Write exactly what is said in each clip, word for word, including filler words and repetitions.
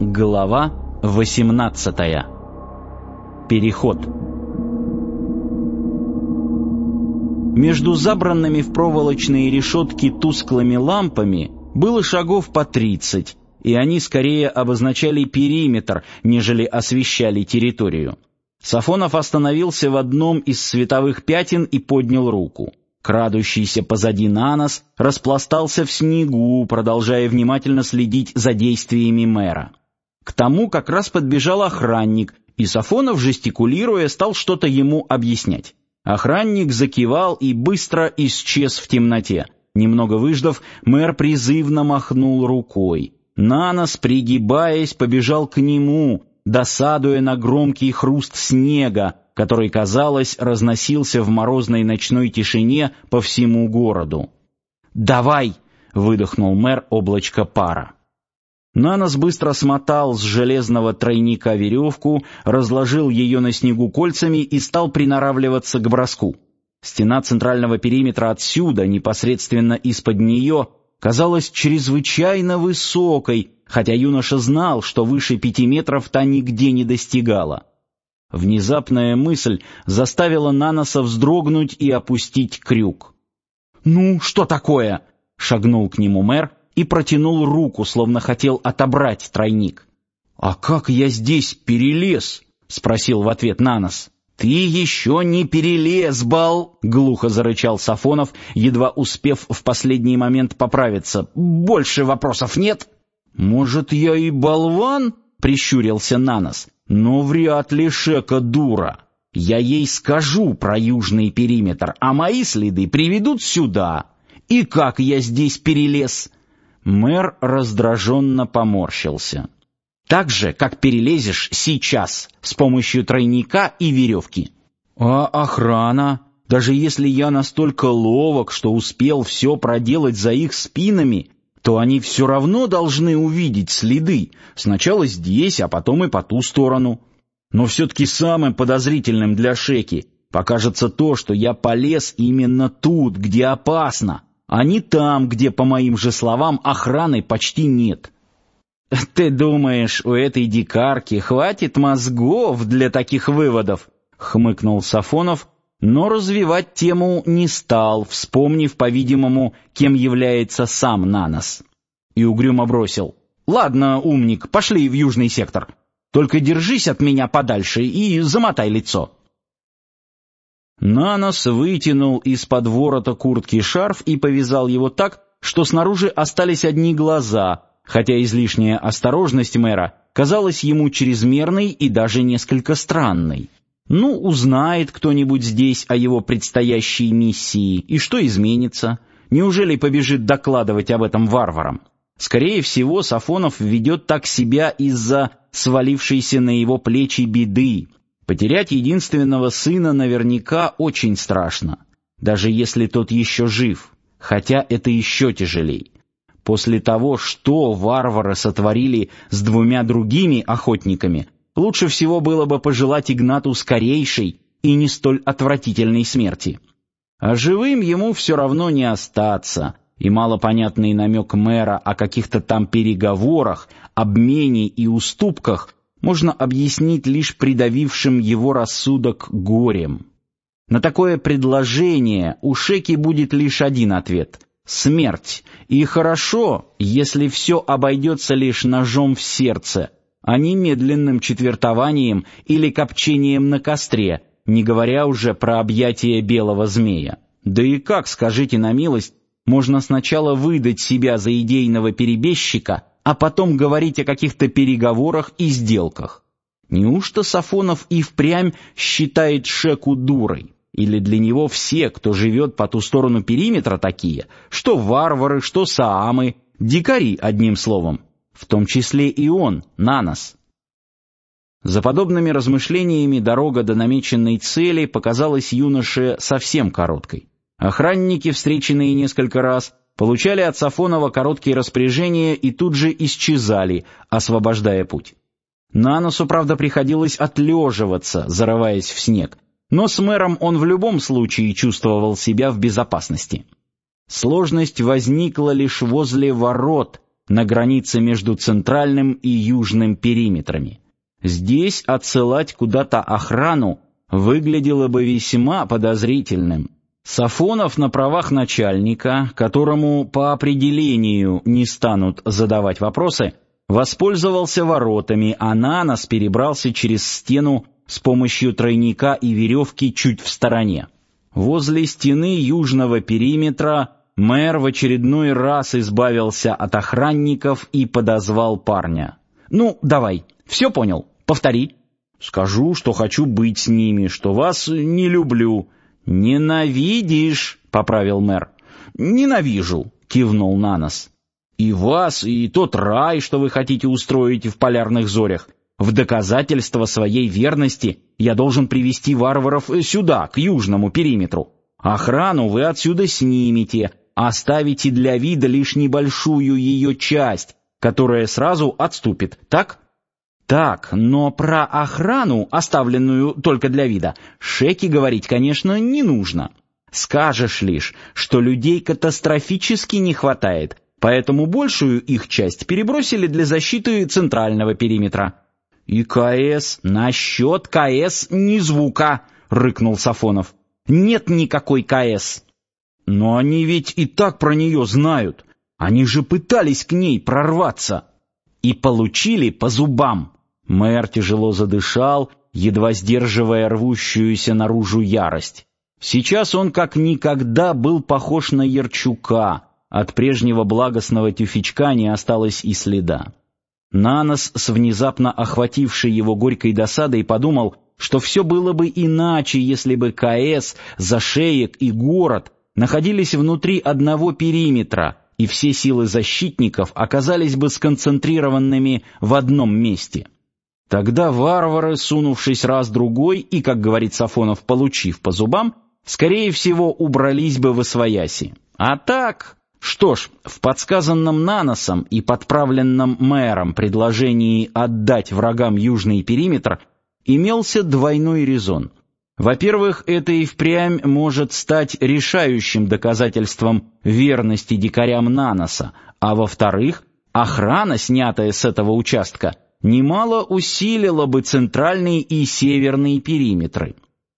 Глава восемнадцатая. Переход. Между забранными в проволочные решетки тусклыми лампами было шагов по тридцать, и они скорее обозначали периметр, нежели освещали территорию. Сафонов остановился в одном из световых пятен и поднял руку. Крадущийся позади Нанос распластался в снегу, продолжая внимательно следить за действиями мэра. К тому как раз подбежал охранник, и Сафонов, жестикулируя, стал что-то ему объяснять. Охранник закивал и быстро исчез в темноте. Немного выждав, мэр призывно махнул рукой. Нанос, пригибаясь, побежал к нему, досадуя на громкий хруст снега, который, казалось, разносился в морозной ночной тишине по всему городу. «Давай!» — выдохнул мэр облачко пара. Нанос быстро смотал с железного тройника веревку, разложил ее на снегу кольцами и стал приноравливаться к броску. Стена центрального периметра отсюда, непосредственно из-под нее, казалась чрезвычайно высокой, хотя юноша знал, что выше пяти метров та нигде не достигала. Внезапная мысль заставила Наноса вздрогнуть и опустить крюк. «Ну, что такое?» — шагнул к нему мэр и протянул руку, словно хотел отобрать тройник. «А как я здесь перелез?» — спросил в ответ Нанос. «Ты еще не перелез, бал!» — глухо зарычал Сафонов, едва успев в последний момент поправиться. «Больше вопросов нет?» «Может, я и болван?» — прищурился Нанос. «Но вряд ли Шека дура. Я ей скажу про южный периметр, а мои следы приведут сюда. И как я здесь перелез?» Мэр раздраженно поморщился. «Так же, как перелезешь сейчас, с помощью тройника и веревки». «А охрана? Даже если я настолько ловок, что успел все проделать за их спинами, то они все равно должны увидеть следы, сначала здесь, а потом и по ту сторону. Но все-таки самым подозрительным для Шеки покажется то, что я полез именно тут, где опасно, а не там, где, по моим же словам, охраны почти нет». «Ты думаешь, у этой дикарки хватит мозгов для таких выводов?» — хмыкнул Сафонов, но развивать тему не стал, вспомнив, по-видимому, кем является сам Нанос. И угрюмо бросил: «Ладно, умник, пошли в южный сектор. Только держись от меня подальше и замотай лицо». Нанос вытянул из-под ворота куртки шарф и повязал его так, что снаружи остались одни глаза, хотя излишняя осторожность мэра казалась ему чрезмерной и даже несколько странной. Ну, узнает кто-нибудь здесь о его предстоящей миссии, и что изменится? Неужели побежит докладывать об этом варварам? Скорее всего, Сафонов ведет так себя из-за свалившейся на его плечи беды. Потерять единственного сына наверняка очень страшно, даже если тот еще жив, хотя это еще тяжелей. После того, что варвары сотворили с двумя другими охотниками, лучше всего было бы пожелать Игнату скорейшей и не столь отвратительной смерти. А живым ему все равно не остаться, и малопонятный намек мэра о каких-то там переговорах, обмене и уступках можно объяснить лишь придавившим его рассудок горем. На такое предложение у Шеки будет лишь один ответ — смерть, и хорошо, если все обойдется лишь ножом в сердце, а не медленным четвертованием или копчением на костре, не говоря уже про объятие белого змея. Да и как, скажите на милость, можно сначала выдать себя за идейного перебежчика, а потом говорить о каких-то переговорах и сделках? Неужто Сафонов и впрямь считает Шеку дурой? Или для него все, кто живет по ту сторону периметра, такие, что варвары, что саамы, дикари, одним словом, в том числе и он, Нанос? За подобными размышлениями дорога до намеченной цели показалась юноше совсем короткой. Охранники, встреченные несколько раз, получали от Сафонова короткие распоряжения и тут же исчезали, освобождая путь. Наносу, правда, приходилось отлеживаться, зарываясь в снег, но с мэром он в любом случае чувствовал себя в безопасности. Сложность возникла лишь возле ворот, на границе между центральным и южным периметрами. Здесь отсылать куда-то охрану выглядело бы весьма подозрительным. Сафонов на правах начальника, которому по определению не станут задавать вопросы, воспользовался воротами, а Нанос перебрался через стену с помощью тройника и веревки чуть в стороне. Возле стены южного периметра мэр в очередной раз избавился от охранников и подозвал парня. «Ну, давай, все понял? Повтори». «Скажу, что хочу быть с ними, что вас не люблю». «Ненавидишь», — поправил мэр. «Ненавижу», — кивнул Нанос. «И вас, и тот рай, что вы хотите устроить в полярных зорях. В доказательство своей верности я должен привести варваров сюда, к южному периметру. Охрану вы отсюда снимете, оставите для вида лишь небольшую ее часть, которая сразу отступит, так?» «Так, но про охрану, оставленную только для вида, Шеке говорить, конечно, не нужно. Скажешь лишь, что людей катастрофически не хватает, поэтому большую их часть перебросили для защиты центрального периметра». «И КС? Насчет КС ни звука!» — рыкнул Сафонов. «Нет никакой КС!» «Но они ведь и так про нее знают. Они же пытались к ней прорваться!» «И получили по зубам!» Мэр тяжело задышал, едва сдерживая рвущуюся наружу ярость. Сейчас он как никогда был похож на Ярчука. От прежнего благостного тюфячка не осталось и следа. Нанос, с внезапно охватившей его горькой досадой, подумал, что все было бы иначе, если бы КС, Зашеек и город находились внутри одного периметра, и все силы защитников оказались бы сконцентрированными в одном месте. Тогда варвары, сунувшись раз-другой и, как говорит Сафонов, получив по зубам, скорее всего, убрались бы восвояси. А так... Что ж, в подсказанном Наносом и подправленном мэром предложении отдать врагам южный периметр имелся двойной резон. Во-первых, это и впрямь может стать решающим доказательством верности дикарям Наноса, а во-вторых, охрана, снятая с этого участка, немало усилила бы центральный и северный периметры.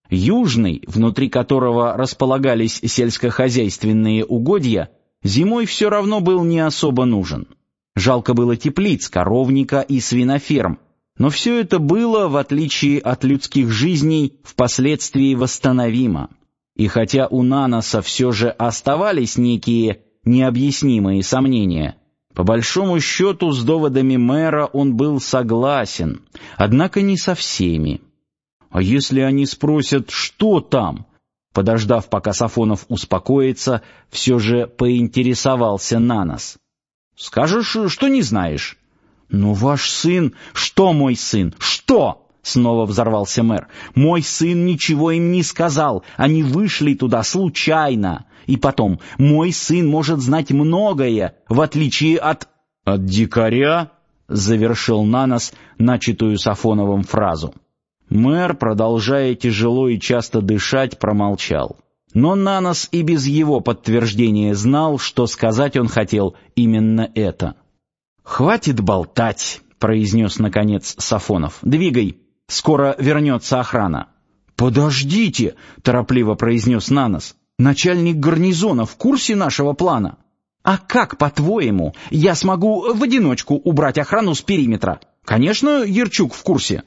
Южный, внутри которого располагались сельскохозяйственные угодья, зимой все равно был не особо нужен. Жалко было теплиц, коровника и свиноферм, но все это было, в отличие от людских жизней, впоследствии восстановимо. И хотя у Наноса все же оставались некие необъяснимые сомнения, по большому счету с доводами мэра он был согласен, однако не со всеми. «А если они спросят, что там?» Подождав, пока Сафонов успокоится, все же поинтересовался Нанос. «Скажешь, что не знаешь». «Но ваш сын...» «Что мой сын? Что?» — снова взорвался мэр. «Мой сын ничего им не сказал. Они вышли туда случайно. И потом, мой сын может знать многое, в отличие от...» «От дикаря?» — завершил Нанос начатую Сафоновым фразу. Мэр, продолжая тяжело и часто дышать, промолчал. Но Нанос и без его подтверждения знал, что сказать он хотел именно это. «Хватит болтать», — произнес наконец Сафонов. «Двигай, скоро вернется охрана». «Подождите», — торопливо произнес Нанос. «Начальник гарнизона в курсе нашего плана?» «А как, по-твоему, я смогу в одиночку убрать охрану с периметра?» «Конечно, Ярчук в курсе».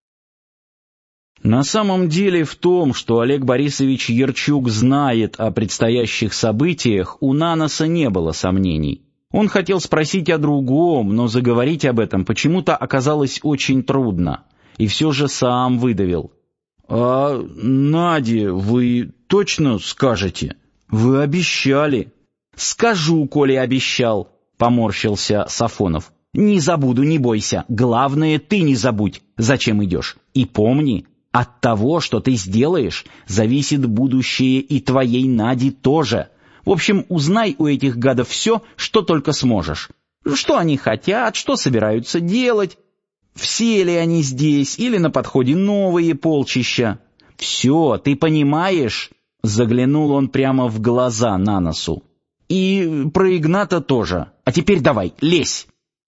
На самом деле в том, что Олег Борисович Ярчук знает о предстоящих событиях, у Наноса не было сомнений. Он хотел спросить о другом, но заговорить об этом почему-то оказалось очень трудно. И все же сам выдавил. «А Наде вы точно скажете? Вы обещали». «Скажу, коли обещал», — поморщился Сафонов. «Не забуду, не бойся. Главное, ты не забудь, зачем идешь. И помни, от того, что ты сделаешь, зависит будущее и твоей Нади тоже. В общем, узнай у этих гадов все, что только сможешь. Что они хотят, что собираются делать, все ли они здесь или на подходе новые полчища. Все, ты понимаешь?» Заглянул он прямо в глаза Наносу. И про Игната тоже. А теперь давай, лезь!»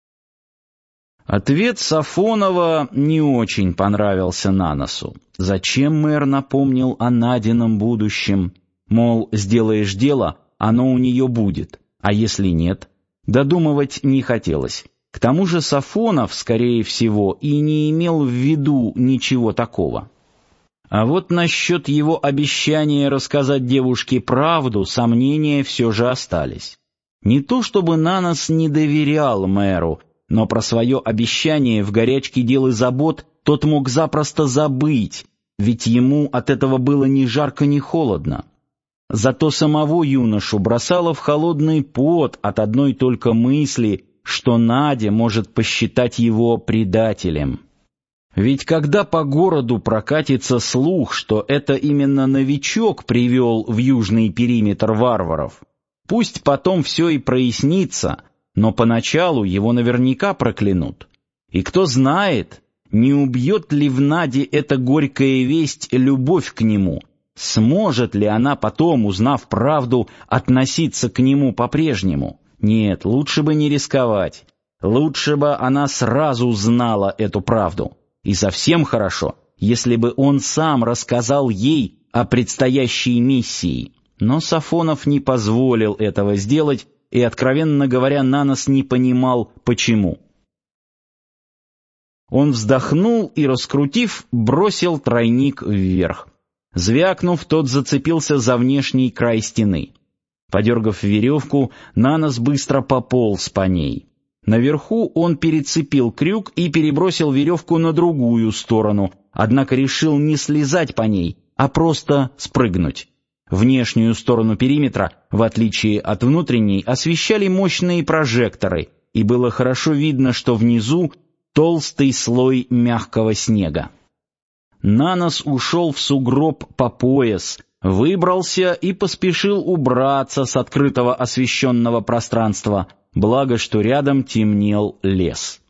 Ответ Сафонова не очень понравился Наносу. Зачем мэр напомнил о Надином будущем? Мол, сделаешь дело, оно у нее будет. А если нет? Додумывать не хотелось. К тому же Сафонов, скорее всего, и не имел в виду ничего такого. А вот насчет его обещания рассказать девушке правду сомнения все же остались. Не то чтобы Нанос не доверял мэру, но про свое обещание в горячке дел и забот тот мог запросто забыть, ведь ему от этого было ни жарко, ни холодно. Зато самого юношу бросало в холодный пот от одной только мысли, что Надя может посчитать его предателем. Ведь когда по городу прокатится слух, что это именно новичок привел в южный периметр варваров, пусть потом все и прояснится, но поначалу его наверняка проклянут. И кто знает, не убьет ли в Наде эта горькая весть любовь к нему, сможет ли она потом, узнав правду, относиться к нему по-прежнему. Нет, лучше бы не рисковать, лучше бы она сразу знала эту правду. И совсем хорошо, если бы он сам рассказал ей о предстоящей миссии. Но Сафонов не позволил этого сделать, и, откровенно говоря, Нанос не понимал, почему. Он вздохнул и, раскрутив, бросил тройник вверх. Звякнув, тот зацепился за внешний край стены. Подергав веревку, Нанос быстро пополз по ней. Наверху он перецепил крюк и перебросил веревку на другую сторону, однако решил не слезать по ней, а просто спрыгнуть. Внешнюю сторону периметра, в отличие от внутренней, освещали мощные прожекторы, и было хорошо видно, что внизу толстый слой мягкого снега. Нанос ушел в сугроб по пояс, выбрался и поспешил убраться с открытого освещенного пространства, благо что рядом темнел лес.